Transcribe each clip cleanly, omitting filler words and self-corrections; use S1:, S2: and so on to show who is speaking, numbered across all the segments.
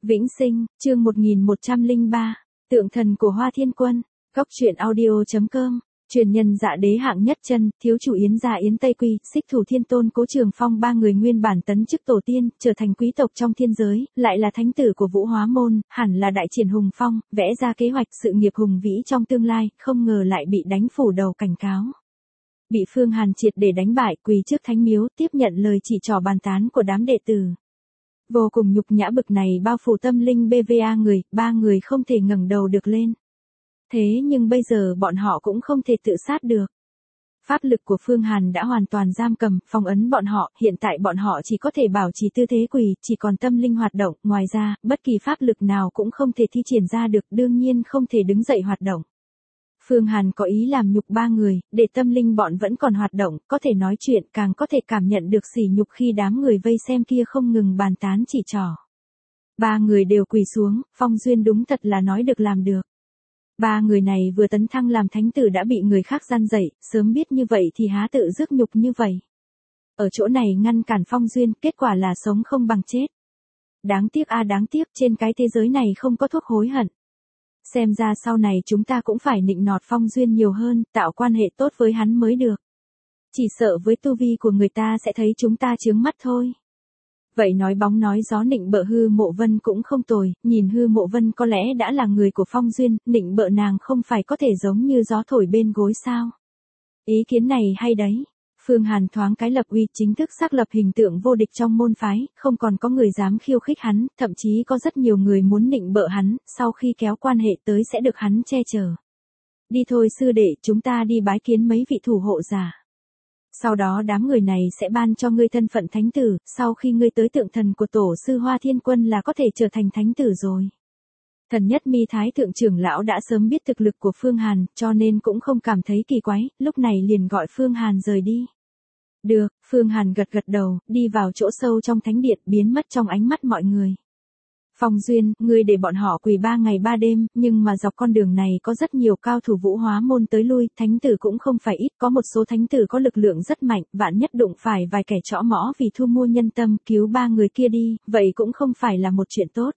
S1: Vĩnh Sinh, chương 1103, Tượng thần của Hoa Thiên Quân, góc truyện audio.com, truyền nhân dạ đế hạng nhất chân, thiếu chủ Yến gia Yến Tây Quy, xích thủ Thiên Tôn Cố Trường Phong ba người nguyên bản tấn chức tổ tiên, trở thành quý tộc trong thiên giới, lại là thánh tử của Vũ Hóa Môn, hẳn là đại triển hùng phong, vẽ ra kế hoạch sự nghiệp hùng vĩ trong tương lai, không ngờ lại bị đánh phủ đầu cảnh cáo. Bị Phương Hàn triệt để đánh bại, quỳ trước thánh miếu, tiếp nhận lời chỉ trỏ bàn tán của đám đệ tử. Vô cùng nhục nhã bực này bao phủ tâm linh BVA người, ba người không thể ngẩng đầu được lên. Thế nhưng bây giờ bọn họ cũng không thể tự sát được. Pháp lực của Phương Hàn đã hoàn toàn giam cầm, phong ấn bọn họ, hiện tại bọn họ chỉ có thể bảo trì tư thế quỳ, chỉ còn tâm linh hoạt động, ngoài ra, bất kỳ pháp lực nào cũng không thể thi triển ra được, đương nhiên không thể đứng dậy hoạt động. Phương Hàn có ý làm nhục ba người, để tâm linh bọn vẫn còn hoạt động, có thể nói chuyện, càng có thể cảm nhận được sỉ nhục khi đám người vây xem kia không ngừng bàn tán chỉ trỏ. Ba người đều quỳ xuống, Phong Duyên đúng thật là nói được làm được. Ba người này vừa tấn thăng làm thánh tử đã bị người khác gian dậy, sớm biết như vậy thì há tự rước nhục như vậy. Ở chỗ này ngăn cản Phong Duyên, kết quả là sống không bằng chết. Đáng tiếc đáng tiếc, trên cái thế giới này không có thuốc hối hận. Xem ra sau này chúng ta cũng phải nịnh nọt Phong Duyên nhiều hơn, tạo quan hệ tốt với hắn mới được. Chỉ sợ với tu vi của người ta sẽ thấy chúng ta chướng mắt thôi. Vậy nói bóng nói gió nịnh bợ Hư Mộ Vân cũng không tồi, nhìn Hư Mộ Vân có lẽ đã là người của Phong Duyên, nịnh bợ nàng không phải có thể giống như gió thổi bên gối sao. Ý kiến này hay đấy. Phương Hàn thoáng cái lập uy, chính thức xác lập hình tượng vô địch trong môn phái, không còn có người dám khiêu khích hắn, thậm chí có rất nhiều người muốn nịnh bợ hắn, sau khi kéo quan hệ tới sẽ được hắn che chở. Đi thôi sư đệ, chúng ta đi bái kiến mấy vị thủ hộ giả. Sau đó đám người này sẽ ban cho ngươi thân phận thánh tử, sau khi ngươi tới tượng thần của tổ sư Hoa Thiên Quân là có thể trở thành thánh tử rồi. Thần Nhất Mi Thái thượng trưởng lão đã sớm biết thực lực của Phương Hàn, cho nên cũng không cảm thấy kỳ quái, lúc này liền gọi Phương Hàn rời đi. Được, Phương Hàn gật gật đầu, đi vào chỗ sâu trong thánh điện, biến mất trong ánh mắt mọi người. Phong Duyên, ngươi để bọn họ quỳ 3 ngày 3 đêm, nhưng mà dọc con đường này có rất nhiều cao thủ Vũ Hóa Môn tới lui, thánh tử cũng không phải ít, có một số thánh tử có lực lượng rất mạnh, vạn nhất đụng phải vài kẻ trõ mõ vì thu mua nhân tâm, cứu ba người kia đi, vậy cũng không phải là một chuyện tốt.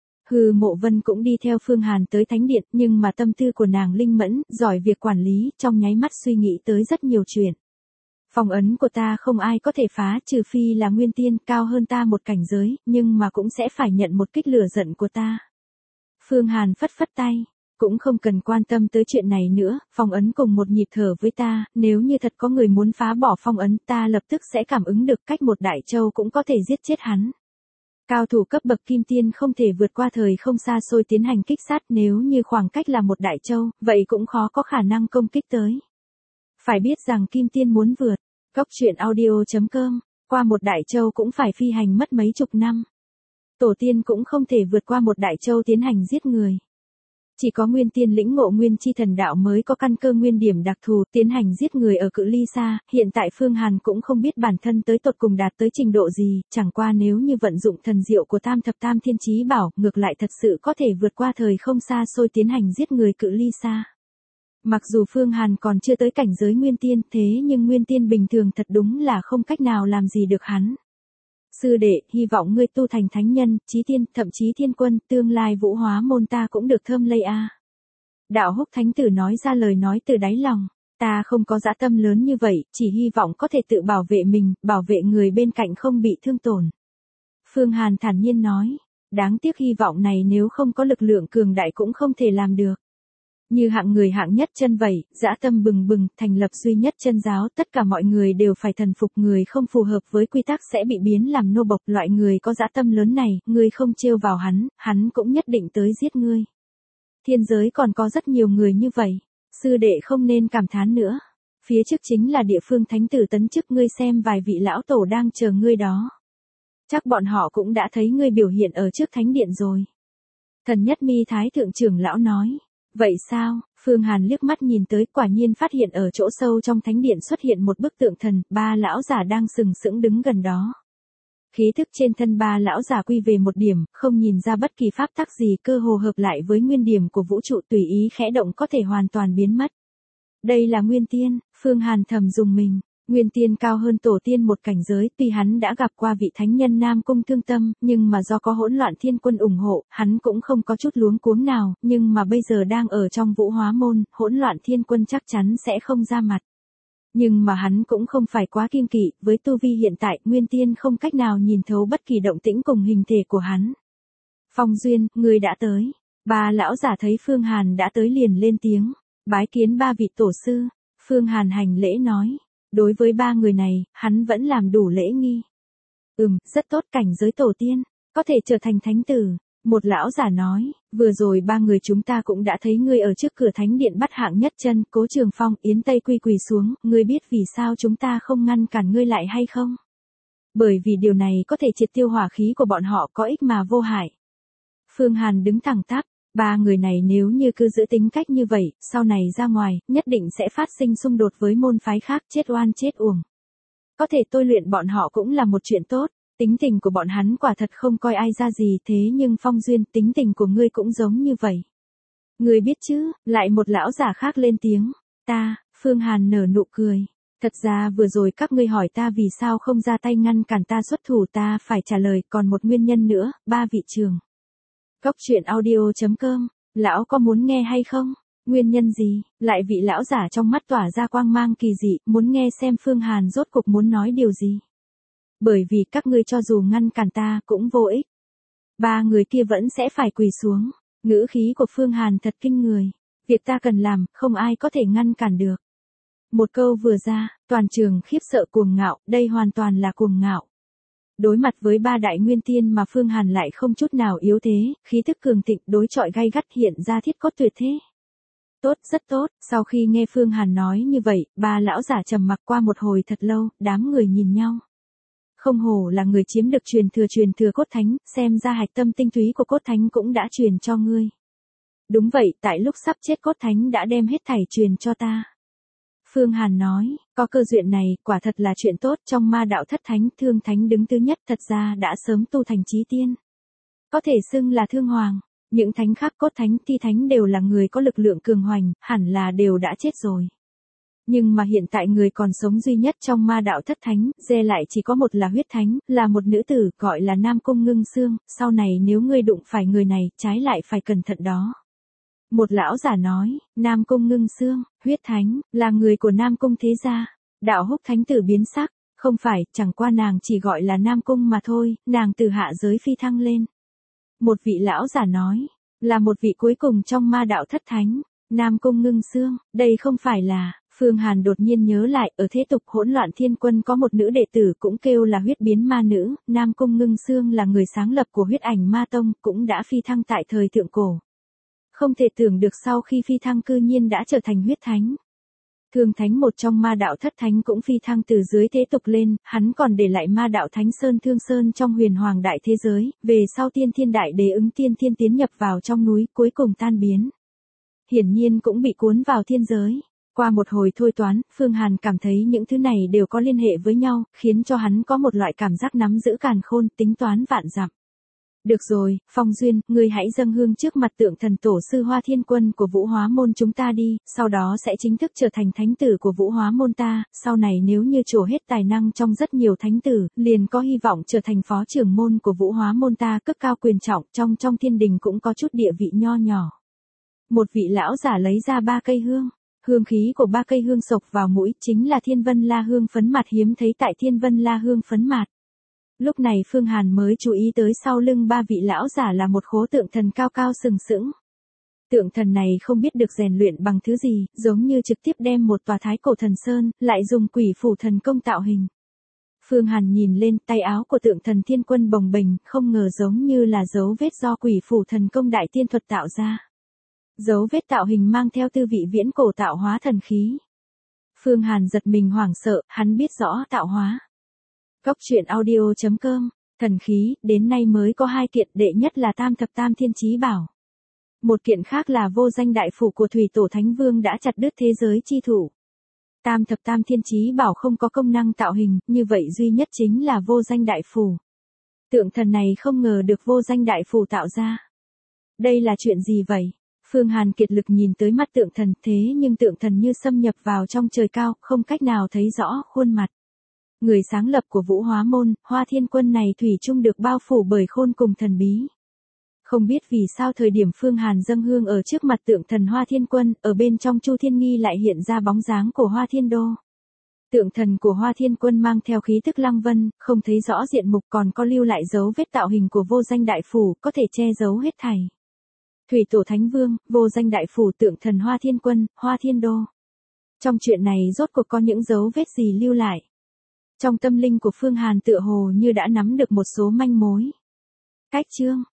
S1: Hư Mộ Vân cũng đi theo Phương Hàn tới thánh điện, nhưng mà tâm tư của nàng linh mẫn, giỏi việc quản lý, trong nháy mắt suy nghĩ tới rất nhiều chuyện. Phong ấn của ta không ai có thể phá, trừ phi là nguyên tiên, cao hơn ta một cảnh giới, nhưng mà cũng sẽ phải nhận một kích lửa giận của ta. Phương Hàn phất phất tay, cũng không cần quan tâm tới chuyện này nữa, phong ấn cùng một nhịp thở với ta, nếu như thật có người muốn phá bỏ phong ấn, ta lập tức sẽ cảm ứng được, cách một đại châu cũng có thể giết chết hắn. Cao thủ cấp bậc kim tiên không thể vượt qua thời không xa xôi tiến hành kích sát, nếu như khoảng cách là một đại châu, vậy cũng khó có khả năng công kích tới. Phải biết rằng kim tiên muốn vượt, góc truyện audio.com, qua một đại châu cũng phải phi hành mất mấy chục năm. Tổ tiên cũng không thể vượt qua một đại châu tiến hành giết người. Chỉ có nguyên tiên lĩnh ngộ nguyên chi thần đạo mới có căn cơ nguyên điểm đặc thù tiến hành giết người ở cự ly xa, hiện tại Phương Hàn cũng không biết bản thân tới tột cùng đạt tới trình độ gì, chẳng qua nếu như vận dụng thần diệu của Tam Thập Tam Thiên Chí Bảo, ngược lại thật sự có thể vượt qua thời không xa xôi tiến hành giết người cự ly xa. Mặc dù Phương Hàn còn chưa tới cảnh giới nguyên tiên, thế nhưng nguyên tiên bình thường thật đúng là không cách nào làm gì được hắn. Sư đệ, hy vọng ngươi tu thành thánh nhân, chí tiên, thậm chí thiên quân, tương lai Vũ Hóa Môn ta cũng được thơm lây a. Đạo Húc Thánh Tử nói ra lời nói từ đáy lòng, ta không có dã tâm lớn như vậy, chỉ hy vọng có thể tự bảo vệ mình, bảo vệ người bên cạnh không bị thương tổn. Phương Hàn thản nhiên nói, đáng tiếc hy vọng này nếu không có lực lượng cường đại cũng không thể làm được. Như hạng người hạng nhất chân vậy, dã tâm bừng bừng, thành lập duy nhất chân giáo, tất cả mọi người đều phải thần phục, người không phù hợp với quy tắc sẽ bị biến làm nô bộc, loại người có dã tâm lớn này, ngươi không trêu vào hắn cũng nhất định tới giết ngươi. Thiên giới còn có rất nhiều người như vậy, sư đệ không nên cảm thán nữa. Phía trước chính là địa phương thánh tử tấn chức, ngươi xem vài vị lão tổ đang chờ ngươi đó. Chắc bọn họ cũng đã thấy ngươi biểu hiện ở trước thánh điện rồi. Thần Nhất Mi Thái thượng trưởng lão nói. Vậy sao? Phương Hàn liếc mắt nhìn tới, quả nhiên phát hiện ở chỗ sâu trong thánh điện xuất hiện một bức tượng thần, ba lão giả đang sừng sững đứng gần đó. Khí thức trên thân ba lão giả quy về một điểm, không nhìn ra bất kỳ pháp tắc gì, cơ hồ hợp lại với nguyên điểm của vũ trụ, tùy ý khẽ động có thể hoàn toàn biến mất. Đây là nguyên tiên, Phương Hàn thầm dùng mình. Nguyên Tiên cao hơn tổ tiên một cảnh giới, tuy hắn đã gặp qua vị thánh nhân Nam Cung Thương Tâm, nhưng mà do có hỗn loạn thiên quân ủng hộ, hắn cũng không có chút luống cuống nào, nhưng mà bây giờ đang ở trong Vũ Hóa môn, hỗn loạn thiên quân chắc chắn sẽ không ra mặt. Nhưng mà hắn cũng không phải quá kiêng kỵ, với tu vi hiện tại, Nguyên Tiên không cách nào nhìn thấu bất kỳ động tĩnh cùng hình thể của hắn. Phong Duyên, người đã tới. Ba lão giả thấy Phương Hàn đã tới liền lên tiếng, bái kiến ba vị tổ sư. Phương Hàn hành lễ nói, đối với ba người này, hắn vẫn làm đủ lễ nghi. Rất tốt, cảnh giới tổ tiên, có thể trở thành thánh tử. Một lão giả nói, vừa rồi ba người chúng ta cũng đã thấy ngươi ở trước cửa thánh điện bắt hạng nhất chân, Cố Trường Phong, Yến Tây Quy quỳ xuống, ngươi biết vì sao chúng ta không ngăn cản ngươi lại hay không? Bởi vì điều này có thể triệt tiêu hỏa khí của bọn họ, có ích mà vô hại. Phương Hàn đứng thẳng tắp, ba người này nếu như cứ giữ tính cách như vậy, sau này ra ngoài, nhất định sẽ phát sinh xung đột với môn phái khác, chết oan chết uổng. Có thể tôi luyện bọn họ cũng là một chuyện tốt, tính tình của bọn hắn quả thật không coi ai ra gì, thế nhưng Phong Duyên, tính tình của ngươi cũng giống như vậy. Ngươi biết chứ, lại một lão giả khác lên tiếng, ta, Phương Hàn nở nụ cười. Thật ra vừa rồi các ngươi hỏi ta vì sao không ra tay ngăn cản ta xuất thủ, ta phải trả lời còn một nguyên nhân nữa, ba vị trường. Cốc truyện audio.com, lão có muốn nghe hay không? Nguyên nhân gì? Lại vị lão giả trong mắt tỏa ra quang mang kỳ dị, muốn nghe xem Phương Hàn rốt cục muốn nói điều gì. Bởi vì các ngươi cho dù ngăn cản ta cũng vô ích. Ba người kia vẫn sẽ phải quỳ xuống. Ngữ khí của Phương Hàn thật kinh người. Việc ta cần làm, không ai có thể ngăn cản được. Một câu vừa ra, toàn trường khiếp sợ cuồng ngạo, đây hoàn toàn là cuồng ngạo. Đối mặt với ba đại nguyên tiên mà Phương Hàn lại không chút nào yếu thế, khí tức cường thịnh đối chọi gay gắt hiện ra thiết cốt tuyệt thế. Tốt, rất tốt, sau khi nghe Phương Hàn nói như vậy, ba lão giả trầm mặc qua một hồi thật lâu, đám người nhìn nhau. Không hổ là người chiếm được truyền thừa cốt thánh, xem ra hạch tâm tinh túy của cốt thánh cũng đã truyền cho ngươi. Đúng vậy, tại lúc sắp chết cốt thánh đã đem hết thảy truyền cho ta. Phương Hàn nói, có cơ duyên này, quả thật là chuyện tốt, trong ma đạo thất thánh, Thương Thánh đứng thứ nhất, thật ra đã sớm tu thành chí tiên. Có thể xưng là Thương Hoàng, những thánh khác cốt thánh, thi thánh đều là người có lực lượng cường hoành, hẳn là đều đã chết rồi. Nhưng mà hiện tại người còn sống duy nhất trong ma đạo thất thánh, dè lại chỉ có một là huyết thánh, là một nữ tử, gọi là Nam Cung Ngưng Xương, sau này nếu ngươi đụng phải người này, trái lại phải cẩn thận đó. Một lão giả nói, Nam Cung Ngưng Xương, huyết thánh, là người của Nam Cung thế gia. Đạo Húc thánh tử biến sắc, không phải, chẳng qua nàng chỉ gọi là Nam Cung mà thôi, nàng từ hạ giới phi thăng lên. Một vị lão giả nói, là một vị cuối cùng trong ma đạo thất thánh, Nam Cung Ngưng Xương, đây không phải là. Phương Hàn đột nhiên nhớ lại, ở thế tục hỗn loạn thiên quân có một nữ đệ tử cũng kêu là huyết biến ma nữ, Nam Cung Ngưng Xương là người sáng lập của huyết ảnh ma tông, cũng đã phi thăng tại thời thượng cổ. Không thể tưởng được sau khi phi thăng cư nhiên đã trở thành huyết thánh. Thương Thánh một trong ma đạo thất thánh cũng phi thăng từ dưới thế tục lên, hắn còn để lại ma đạo Thánh Sơn Thương Sơn trong huyền hoàng đại thế giới, về sau tiên thiên đại đế ứng tiên thiên tiến nhập vào trong núi, cuối cùng tan biến. Hiển nhiên cũng bị cuốn vào thiên giới. Qua một hồi thôi toán, Phương Hàn cảm thấy những thứ này đều có liên hệ với nhau, khiến cho hắn có một loại cảm giác nắm giữ càn khôn, tính toán vạn dặm. Được rồi, Phong Duyên, ngươi hãy dâng hương trước mặt tượng thần tổ sư Hoa Thiên Quân của Vũ Hóa môn chúng ta đi, sau đó sẽ chính thức trở thành thánh tử của Vũ Hóa môn ta, sau này nếu như trổ hết tài năng trong rất nhiều thánh tử, liền có hy vọng trở thành phó trưởng môn của Vũ Hóa môn ta, cất cao quyền trọng, trong thiên đình cũng có chút địa vị nho nhỏ. Một vị lão giả lấy ra 3 cây hương. Hương khí của 3 cây hương sộc vào mũi, chính là Thiên Vân La hương phấn mạt hiếm thấy tại Thiên Vân La hương phấn mạt. Lúc này Phương Hàn mới chú ý tới sau lưng 3 vị lão giả là một khố tượng thần cao cao sừng sững. Tượng thần này không biết được rèn luyện bằng thứ gì, giống như trực tiếp đem một tòa thái cổ thần sơn, lại dùng quỷ phủ thần công tạo hình. Phương Hàn nhìn lên, tay áo của tượng thần Thiên Quân bồng bềnh, không ngờ giống như là dấu vết do quỷ phủ thần công đại tiên thuật tạo ra. Dấu vết tạo hình mang theo tư vị viễn cổ tạo hóa thần khí. Phương Hàn giật mình hoảng sợ, hắn biết rõ tạo hóa. Cốc truyện audio.com, thần khí, đến nay mới có 2 kiện, đệ nhất là Tam Thập Tam Thiên Chí Bảo. Một kiện khác là vô danh đại phủ của Thủy Tổ Thánh Vương đã chặt đứt thế giới chi thủ. Tam Thập Tam Thiên Chí Bảo không có công năng tạo hình, như vậy duy nhất chính là vô danh đại phủ. Tượng thần này không ngờ được vô danh đại phủ tạo ra. Đây là chuyện gì vậy? Phương Hàn kiệt lực nhìn tới mắt tượng thần, thế nhưng tượng thần như xâm nhập vào trong trời cao, không cách nào thấy rõ khuôn mặt. Người sáng lập của Vũ Hóa Môn, Hoa Thiên Quân này thủy chung được bao phủ bởi khôn cùng thần bí. Không biết vì sao thời điểm Phương Hàn dâng hương ở trước mặt tượng thần Hoa Thiên Quân, ở bên trong Chu Thiên Nghi lại hiện ra bóng dáng của Hoa Thiên Đô. Tượng thần của Hoa Thiên Quân mang theo khí tức lăng vân, không thấy rõ diện mục, còn có lưu lại dấu vết tạo hình của vô danh đại phủ, có thể che giấu hết thảy. Thủy Tổ Thánh Vương, vô danh đại phủ, tượng thần Hoa Thiên Quân, Hoa Thiên Đô. Trong chuyện này rốt cuộc có những dấu vết gì lưu lại? Trong tâm linh của Phương Hàn tựa hồ như đã nắm được một số manh mối. Cách chương